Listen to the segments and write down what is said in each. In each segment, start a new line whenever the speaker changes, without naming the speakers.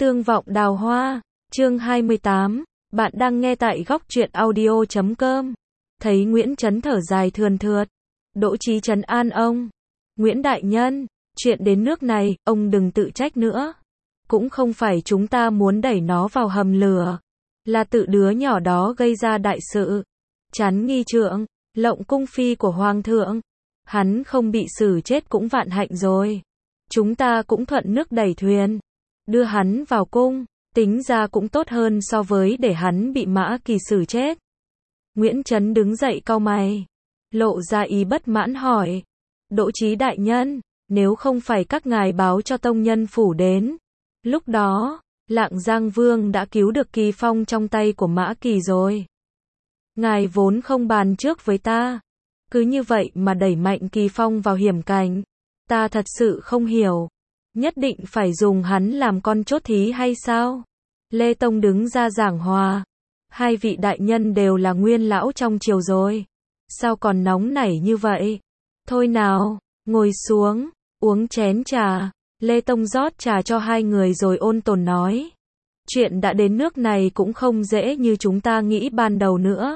Tương vọng đào hoa, chương 28, bạn đang nghe tại góc truyện audio.com. Thấy Nguyễn Chấn thở dài thườn thượt, Đỗ Chí trấn an ông. Nguyễn đại nhân, chuyện đến nước này, ông đừng tự trách nữa. Cũng không phải chúng ta muốn đẩy nó vào hầm lửa, là tự đứa nhỏ đó gây ra đại sự. Chắn nghi trượng, lộng cung phi của hoàng thượng. Hắn không bị xử chết cũng vạn hạnh rồi. Chúng ta cũng thuận nước đẩy thuyền, đưa hắn vào cung, tính ra cũng tốt hơn so với để hắn bị Mã Kỳ xử chết. Nguyễn Chấn đứng dậy cau mày, lộ ra ý bất mãn hỏi. Đỗ Chí đại nhân, nếu không phải các ngài báo cho tông nhân phủ đến, lúc đó, Lạng Giang Vương đã cứu được Kỳ Phong trong tay của Mã Kỳ rồi. Ngài vốn không bàn trước với ta, cứ như vậy mà đẩy mạnh Kỳ Phong vào hiểm cảnh. Ta thật sự không hiểu, nhất định phải dùng hắn làm con chốt thí hay sao? Lê Tông đứng ra giảng hòa. Hai vị đại nhân đều là nguyên lão trong triều rồi, sao còn nóng nảy như vậy? Thôi nào, ngồi xuống, uống chén trà. Lê Tông rót trà cho hai người rồi ôn tồn nói. Chuyện đã đến nước này cũng không dễ như chúng ta nghĩ ban đầu nữa.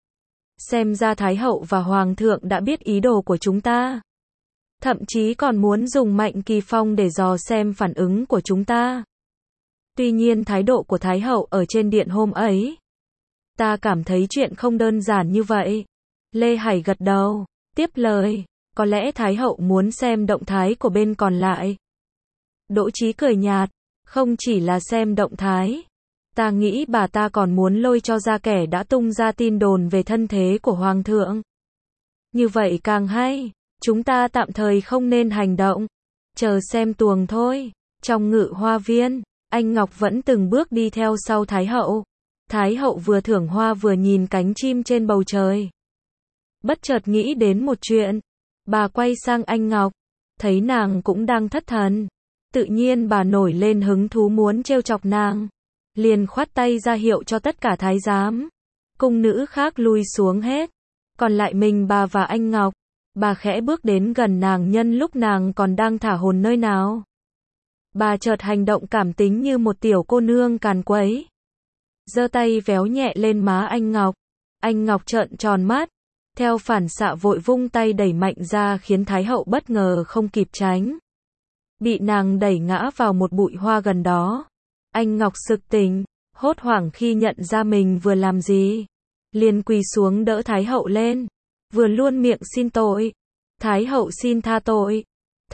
Xem ra Thái hậu và Hoàng thượng đã biết ý đồ của chúng ta. Thậm chí còn muốn dùng mạnh Kỳ Phong để dò xem phản ứng của chúng ta. Tuy nhiên thái độ của Thái hậu ở trên điện hôm ấy, ta cảm thấy chuyện không đơn giản như vậy. Lê Hải gật đầu, tiếp lời, có lẽ Thái hậu muốn xem động thái của bên còn lại. Đỗ Chí cười nhạt, không chỉ là xem động thái. Ta nghĩ bà ta còn muốn lôi cho ra kẻ đã tung ra tin đồn về thân thế của Hoàng thượng. Như vậy càng hay, chúng ta tạm thời không nên hành động, chờ xem tuồng thôi. Trong Ngự Hoa Viên, anh Ngọc vẫn từng bước đi theo sau Thái hậu. Thái hậu vừa thưởng hoa vừa nhìn cánh chim trên bầu trời. Bất chợt nghĩ đến một chuyện, bà quay sang anh Ngọc, thấy nàng cũng đang thất thần. Tự nhiên bà nổi lên hứng thú muốn trêu chọc nàng, liền khoát tay ra hiệu cho tất cả thái giám, cung nữ khác lui xuống hết, còn lại mình bà và anh Ngọc. Bà khẽ bước đến gần nàng nhân lúc nàng còn đang thả hồn nơi nào. Bà chợt hành động cảm tính như một tiểu cô nương càn quấy, giơ tay véo nhẹ lên má anh Ngọc. Anh Ngọc trợn tròn mắt, theo phản xạ vội vung tay đẩy mạnh ra khiến Thái hậu bất ngờ không kịp tránh, bị nàng đẩy ngã vào một bụi hoa gần đó. Anh Ngọc sực tỉnh, hốt hoảng khi nhận ra mình vừa làm gì, liền quỳ xuống đỡ Thái hậu lên, vừa luôn miệng xin tội. Thái hậu xin tha tội.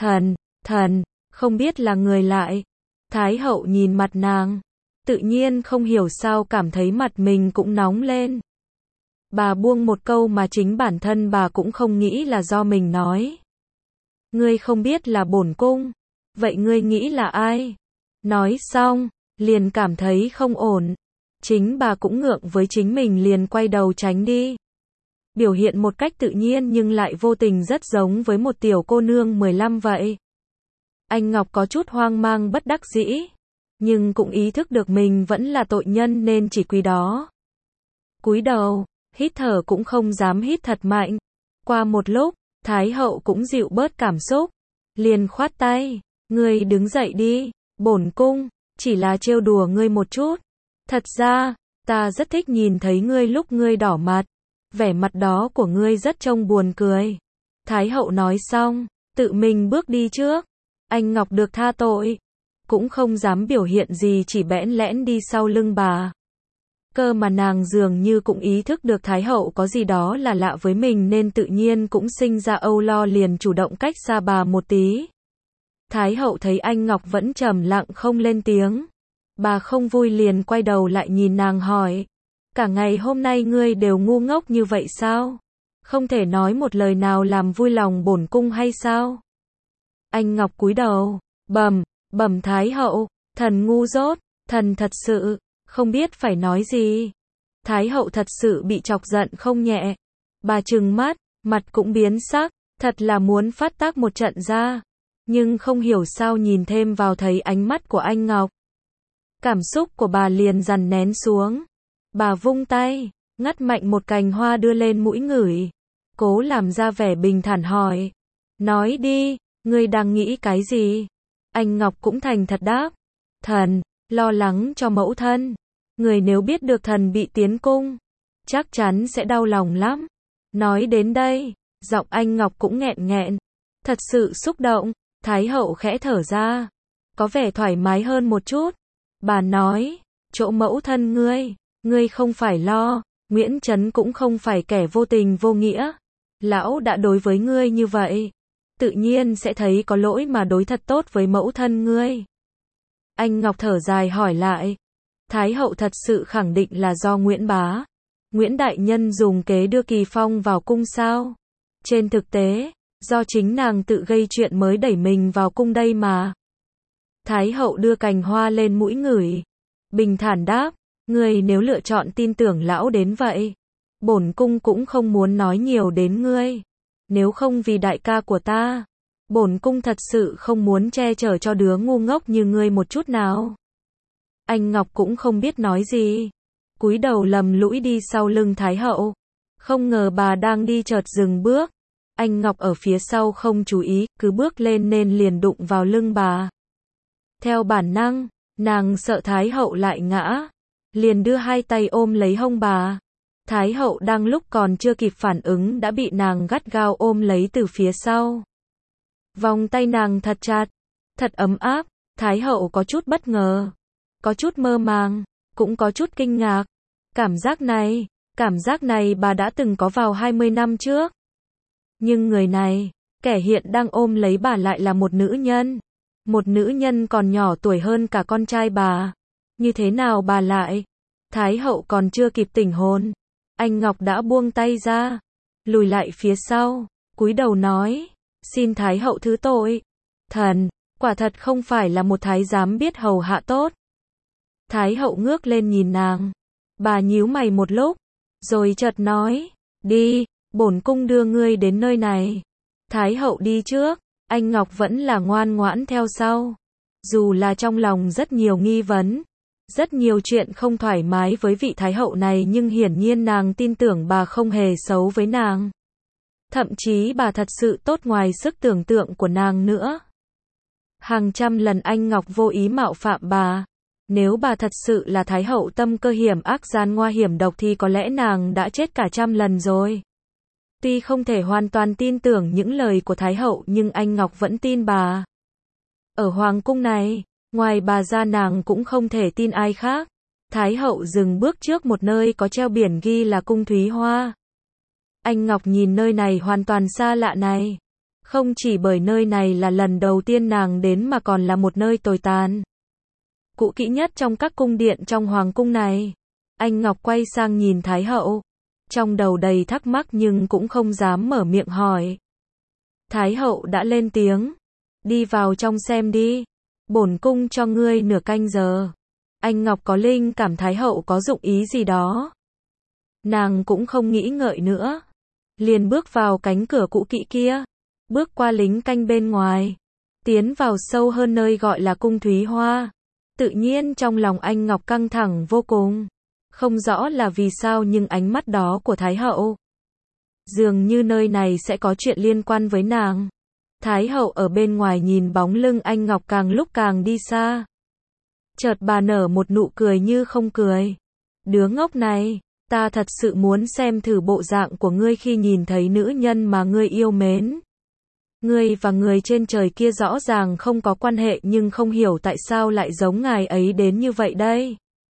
Thần, không biết là người lại. Thái hậu nhìn mặt nàng, tự nhiên không hiểu sao cảm thấy mặt mình cũng nóng lên. Bà buông một câu mà chính bản thân bà cũng không nghĩ là do mình nói. Ngươi không biết là bổn cung, vậy ngươi nghĩ là ai? Nói xong, liền cảm thấy không ổn. Chính bà cũng ngượng với chính mình liền quay đầu tránh đi. Biểu hiện một cách tự nhiên nhưng lại vô tình rất giống với một tiểu cô nương 15 vậy. Anh Ngọc có chút hoang mang bất đắc dĩ, nhưng cũng ý thức được mình vẫn là tội nhân nên chỉ quỳ đó. Cúi đầu, hít thở cũng không dám hít thật mạnh. Qua một lúc, Thái hậu cũng dịu bớt cảm xúc, liền khoát tay, ngươi đứng dậy đi, bổn cung chỉ là trêu đùa ngươi một chút. Thật ra, ta rất thích nhìn thấy ngươi lúc ngươi đỏ mặt, vẻ mặt đó của ngươi rất trông buồn cười. Thái hậu nói xong, tự mình bước đi trước. Anh Ngọc được tha tội, cũng không dám biểu hiện gì, chỉ bẽn lẽn đi sau lưng bà. Cơ mà nàng dường như cũng ý thức được Thái hậu có gì đó là lạ với mình nên tự nhiên cũng sinh ra âu lo, liền chủ động cách xa bà một tí. Thái hậu thấy anh Ngọc vẫn trầm lặng không lên tiếng, bà không vui liền quay đầu lại nhìn nàng hỏi, cả ngày hôm nay ngươi đều ngu ngốc như vậy sao? Không thể nói một lời nào làm vui lòng bổn cung hay sao? Anh Ngọc cúi đầu, bẩm Thái hậu, thần ngu dốt, thần thật sự không biết phải nói gì. Thái hậu thật sự bị chọc giận không nhẹ. Bà trừng mắt, mặt cũng biến sắc, thật là muốn phát tác một trận ra. Nhưng không hiểu sao nhìn thêm vào thấy ánh mắt của anh Ngọc, cảm xúc của bà liền dằn nén xuống. Bà vung tay, ngắt mạnh một cành hoa đưa lên mũi ngửi, cố làm ra vẻ bình thản hỏi, nói đi, ngươi đang nghĩ cái gì? Anh Ngọc cũng thành thật đáp, thần lo lắng cho mẫu thân. Người nếu biết được thần bị tiến cung, chắc chắn sẽ đau lòng lắm. Nói đến đây, giọng anh Ngọc cũng nghẹn nghẹn. Thật sự xúc động, Thái hậu khẽ thở ra. Có vẻ thoải mái hơn một chút. Bà nói, chỗ mẫu thân ngươi không phải lo, Nguyễn Trấn cũng không phải kẻ vô tình vô nghĩa. Lão đã đối với ngươi như vậy, tự nhiên sẽ thấy có lỗi mà đối thật tốt với mẫu thân ngươi. Anh Ngọc thở dài hỏi lại. Thái hậu thật sự khẳng định là do Nguyễn Đại Nhân dùng kế đưa Kỳ Phong vào cung sao? Trên thực tế, do chính nàng tự gây chuyện mới đẩy mình vào cung đây mà. Thái hậu đưa cành hoa lên mũi ngửi. Bình thản đáp, ngươi nếu lựa chọn tin tưởng lão đến vậy, bổn cung cũng không muốn nói nhiều đến ngươi. Nếu không vì đại ca của ta, bổn cung thật sự không muốn che chở cho đứa ngu ngốc như ngươi một chút nào. Anh Ngọc cũng không biết nói gì, cúi đầu lầm lũi đi sau lưng Thái hậu. Không ngờ bà đang đi chợt dừng bước. Anh Ngọc ở phía sau không chú ý, cứ bước lên nên liền đụng vào lưng bà. Theo bản năng, nàng sợ Thái hậu lại ngã, liền đưa hai tay ôm lấy hông bà. Thái hậu đang lúc còn chưa kịp phản ứng đã bị nàng gắt gao ôm lấy từ phía sau. Vòng tay nàng thật chặt, thật ấm áp. Thái hậu có chút bất ngờ, có chút mơ màng, cũng có chút kinh ngạc. Cảm giác này bà đã từng có vào 20 năm trước. Nhưng người này, kẻ hiện đang ôm lấy bà lại là một nữ nhân. Một nữ nhân còn nhỏ tuổi hơn cả con trai bà. Như thế nào bà lại? Thái hậu còn chưa kịp tỉnh hồn, anh Ngọc đã buông tay ra, lùi lại phía sau, cúi đầu nói, xin Thái hậu thứ tội. Thần, quả thật không phải là một thái giám biết hầu hạ tốt. Thái hậu ngước lên nhìn nàng. Bà nhíu mày một lúc, rồi chợt nói, đi, bổn cung đưa ngươi đến nơi này. Thái hậu đi trước, anh Ngọc vẫn là ngoan ngoãn theo sau. Dù là trong lòng rất nhiều nghi vấn, rất nhiều chuyện không thoải mái với vị Thái hậu này, nhưng hiển nhiên nàng tin tưởng bà không hề xấu với nàng. Thậm chí bà thật sự tốt ngoài sức tưởng tượng của nàng nữa. Hàng trăm lần anh Ngọc vô ý mạo phạm bà. Nếu bà thật sự là Thái hậu tâm cơ hiểm ác gian ngoa hiểm độc thì có lẽ nàng đã chết cả trăm lần rồi. Tuy không thể hoàn toàn tin tưởng những lời của Thái hậu nhưng anh Ngọc vẫn tin bà. Ở hoàng cung này, ngoài bà ra nàng cũng không thể tin ai khác. Thái hậu dừng bước trước một nơi có treo biển ghi là cung Thúy Hoa. Anh Ngọc nhìn nơi này hoàn toàn xa lạ này. Không chỉ bởi nơi này là lần đầu tiên nàng đến mà còn là một nơi tồi tàn, cũ kỹ nhất trong các cung điện trong hoàng cung này. Anh Ngọc quay sang nhìn Thái hậu, trong đầu đầy thắc mắc nhưng cũng không dám mở miệng hỏi. Thái hậu đã lên tiếng, đi vào trong xem đi, bổn cung cho ngươi nửa canh giờ. Anh Ngọc có linh cảm Thái hậu có dụng ý gì đó. Nàng cũng không nghĩ ngợi nữa, liền bước vào cánh cửa cũ kỹ kia, bước qua lính canh bên ngoài, tiến vào sâu hơn nơi gọi là cung Thúy Hoa. Tự nhiên trong lòng anh Ngọc căng thẳng vô cùng. Không rõ là vì sao nhưng ánh mắt đó của Thái hậu, dường như nơi này sẽ có chuyện liên quan với nàng. Thái hậu ở bên ngoài nhìn bóng lưng anh Ngọc càng lúc càng đi xa. Chợt bà nở một nụ cười như không cười. Đứa ngốc này, ta thật sự muốn xem thử bộ dạng của ngươi khi nhìn thấy nữ nhân mà ngươi yêu mến. Ngươi và người trên trời kia rõ ràng không có quan hệ nhưng không hiểu tại sao lại giống ngài ấy đến như vậy đây.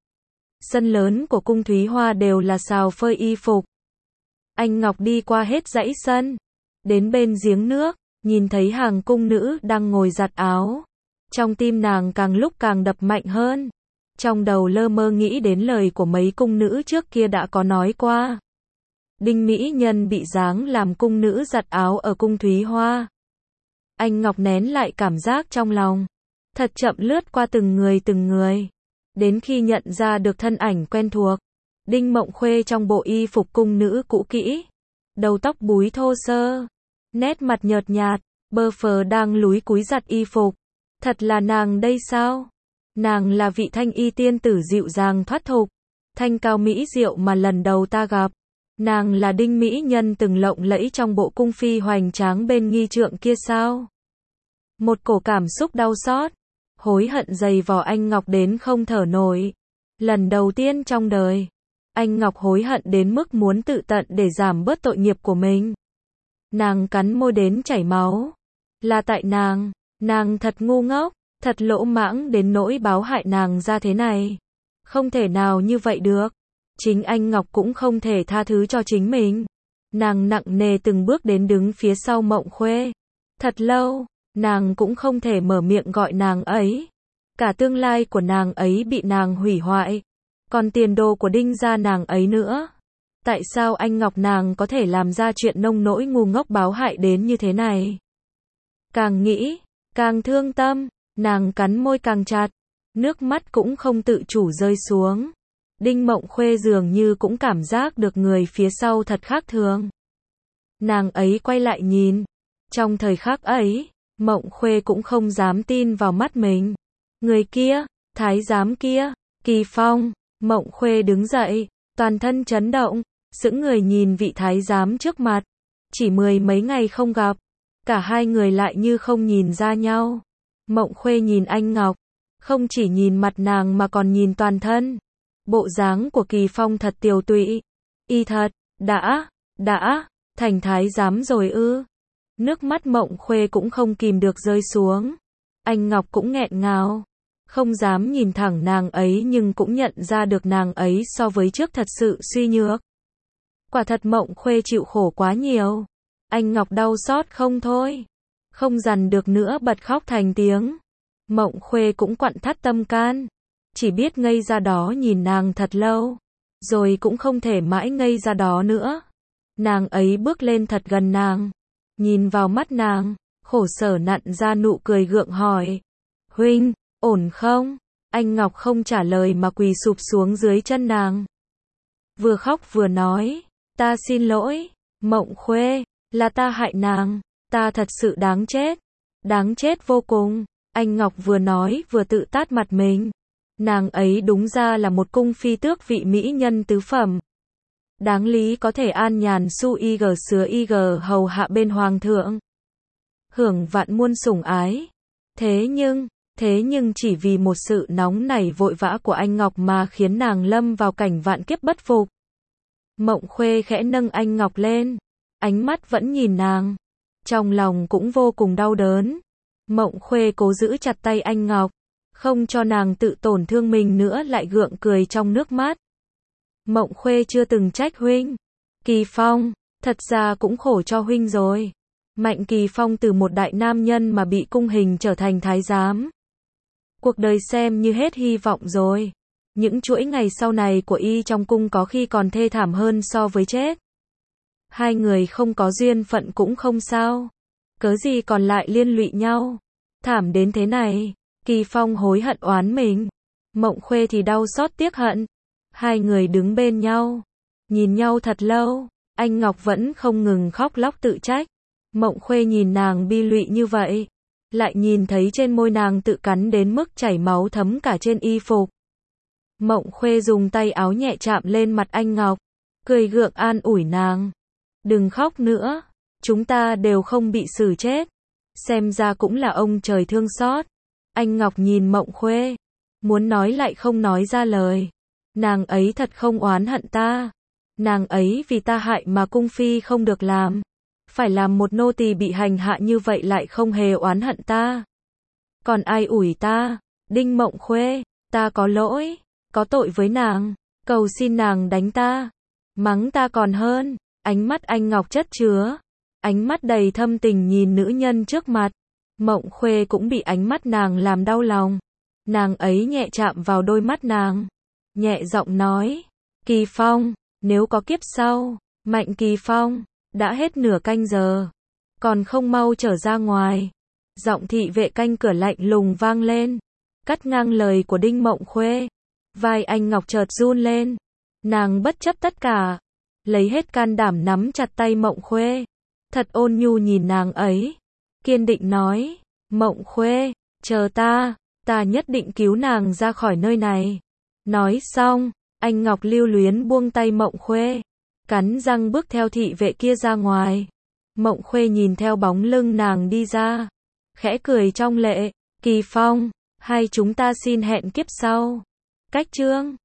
Sân lớn của cung Thúy Hoa đều là xào phơi y phục. Anh Ngọc đi qua hết dãy sân, đến bên giếng nước, nhìn thấy hàng cung nữ đang ngồi giặt áo. Trong tim nàng càng lúc càng đập mạnh hơn. Trong đầu lơ mơ nghĩ đến lời của mấy cung nữ trước kia đã có nói qua. Đinh Mỹ Nhân bị giáng làm cung nữ giặt áo ở cung Thúy Hoa. Anh Ngọc nén lại cảm giác trong lòng, thật chậm lướt qua từng người. Đến khi nhận ra được thân ảnh quen thuộc, Đinh Mộng Khuê trong bộ y phục cung nữ cũ kỹ, đầu tóc búi thô sơ, nét mặt nhợt nhạt, bơ phờ đang lúi cúi giặt y phục. Thật là nàng đây sao? Nàng là vị thanh y tiên tử dịu dàng thoát tục, thanh cao mỹ diệu mà lần đầu ta gặp. Nàng là Đinh Mỹ Nhân từng lộng lẫy trong bộ cung phi hoành tráng bên nghi trượng kia sao? Một cổ cảm xúc đau xót, hối hận giày vò anh Ngọc đến không thở nổi. Lần đầu tiên trong đời, anh Ngọc hối hận đến mức muốn tự tận để giảm bớt tội nghiệp của mình. Nàng cắn môi đến chảy máu. Là tại nàng thật ngu ngốc, thật lỗ mãng đến nỗi báo hại nàng ra thế này. Không thể nào như vậy được. Chính anh Ngọc cũng không thể tha thứ cho chính mình. Nàng nặng nề từng bước đến đứng phía sau Mộng Khuê. Thật lâu, nàng cũng không thể mở miệng gọi nàng ấy. Cả tương lai của nàng ấy bị nàng hủy hoại. Còn tiền đồ của Đinh gia nàng ấy nữa. Tại sao anh Ngọc nàng có thể làm ra chuyện nông nỗi ngu ngốc báo hại đến như thế này? Càng nghĩ, càng thương tâm, nàng cắn môi càng chặt. Nước mắt cũng không tự chủ rơi xuống. Đinh Mộng Khuê dường như cũng cảm giác được người phía sau thật khác thường. Nàng ấy quay lại nhìn. Trong thời khắc ấy, Mộng Khuê cũng không dám tin vào mắt mình. Người kia, thái giám kia, Kỳ Phong. Mộng Khuê đứng dậy, toàn thân chấn động, sững người nhìn vị thái giám trước mặt. Chỉ 10 mấy ngày không gặp, cả hai người lại như không nhìn ra nhau. Mộng Khuê nhìn anh Ngọc, không chỉ nhìn mặt nàng mà còn nhìn toàn thân. Bộ dáng của Kỳ Phong thật tiều tụy. Y thật, đã, thành thái giám rồi ư? Nước mắt Mộng Khuê cũng không kìm được rơi xuống. Anh Ngọc cũng nghẹn ngào. Không dám nhìn thẳng nàng ấy nhưng cũng nhận ra được nàng ấy so với trước thật sự suy nhược. Quả thật Mộng Khuê chịu khổ quá nhiều. Anh Ngọc đau xót không thôi. Không dằn được nữa bật khóc thành tiếng. Mộng Khuê cũng quặn thắt tâm can. Chỉ biết ngây ra đó nhìn nàng thật lâu. Rồi cũng không thể mãi ngây ra đó nữa. Nàng ấy bước lên thật gần nàng. Nhìn vào mắt nàng, khổ sở nặn ra nụ cười gượng hỏi. Huynh, ổn không? Anh Ngọc không trả lời mà quỳ sụp xuống dưới chân nàng. Vừa khóc vừa nói. Ta xin lỗi, Mộng Khuê, là ta hại nàng. Ta thật sự đáng chết. Đáng chết vô cùng. Anh Ngọc vừa nói vừa tự tát mặt mình. Nàng ấy đúng ra là một cung phi tước vị mỹ nhân tứ phẩm. Đáng lý có thể an nhàn su y gờ sứa y gờ hầu hạ bên hoàng thượng. Hưởng vạn muôn sủng ái. Thế nhưng chỉ vì một sự nóng nảy vội vã của anh Ngọc mà khiến nàng lâm vào cảnh vạn kiếp bất phục. Mộng Khuê khẽ nâng anh Ngọc lên. Ánh mắt vẫn nhìn nàng. Trong lòng cũng vô cùng đau đớn. Mộng Khuê cố giữ chặt tay anh Ngọc. Không cho nàng tự tổn thương mình nữa lại gượng cười trong nước mắt. Mộng Khuê chưa từng trách huynh. Kỳ Phong, thật ra cũng khổ cho huynh rồi. Mạnh Kỳ Phong từ một đại nam nhân mà bị cung hình trở thành thái giám. Cuộc đời xem như hết hy vọng rồi. Những chuỗi ngày sau này của y trong cung có khi còn thê thảm hơn so với chết. Hai người không có duyên phận cũng không sao. Cớ gì còn lại liên lụy nhau. Thảm đến thế này. Kỳ Phong hối hận oán mình. Mộng Khuê thì đau xót tiếc hận. Hai người đứng bên nhau. Nhìn nhau thật lâu. Anh Ngọc vẫn không ngừng khóc lóc tự trách. Mộng Khuê nhìn nàng bi lụy như vậy. Lại nhìn thấy trên môi nàng tự cắn đến mức chảy máu thấm cả trên y phục. Mộng Khuê dùng tay áo nhẹ chạm lên mặt anh Ngọc. Cười gượng an ủi nàng. Đừng khóc nữa. Chúng ta đều không bị xử chết. Xem ra cũng là ông trời thương xót. Anh Ngọc nhìn Mộng Khuê. Muốn nói lại không nói ra lời. Nàng ấy thật không oán hận ta. Nàng ấy vì ta hại mà cung phi không được làm. Phải làm một nô tỳ bị hành hạ như vậy lại không hề oán hận ta. Còn ai ủi ta? Đinh Mộng Khuê, ta có lỗi, có tội với nàng. Cầu xin nàng đánh ta. Mắng ta còn hơn. Ánh mắt anh Ngọc chất chứa. Ánh mắt đầy thâm tình nhìn nữ nhân trước mặt. Mộng Khuê cũng bị ánh mắt nàng làm đau lòng. Nàng ấy nhẹ chạm vào đôi mắt nàng. Nhẹ giọng nói. Kỳ Phong, nếu có kiếp sau. Mạnh Kỳ Phong, đã hết nửa canh giờ. Còn không mau trở ra ngoài. Giọng thị vệ canh cửa lạnh lùng vang lên. Cắt ngang lời của Đinh Mộng Khuê. Vai anh Ngọc chợt run lên. Nàng bất chấp tất cả. Lấy hết can đảm nắm chặt tay Mộng Khuê. Thật ôn nhu nhìn nàng ấy. Kiên định nói. Mộng Khuê, chờ ta. Ta nhất định cứu nàng ra khỏi nơi này. Nói xong, anh Ngọc lưu luyến buông tay Mộng Khuê. Cắn răng bước theo thị vệ kia ra ngoài. Mộng Khuê nhìn theo bóng lưng nàng đi ra. Khẽ cười trong lệ. Kỳ Phong, Hay chúng ta xin hẹn kiếp sau. Cách chương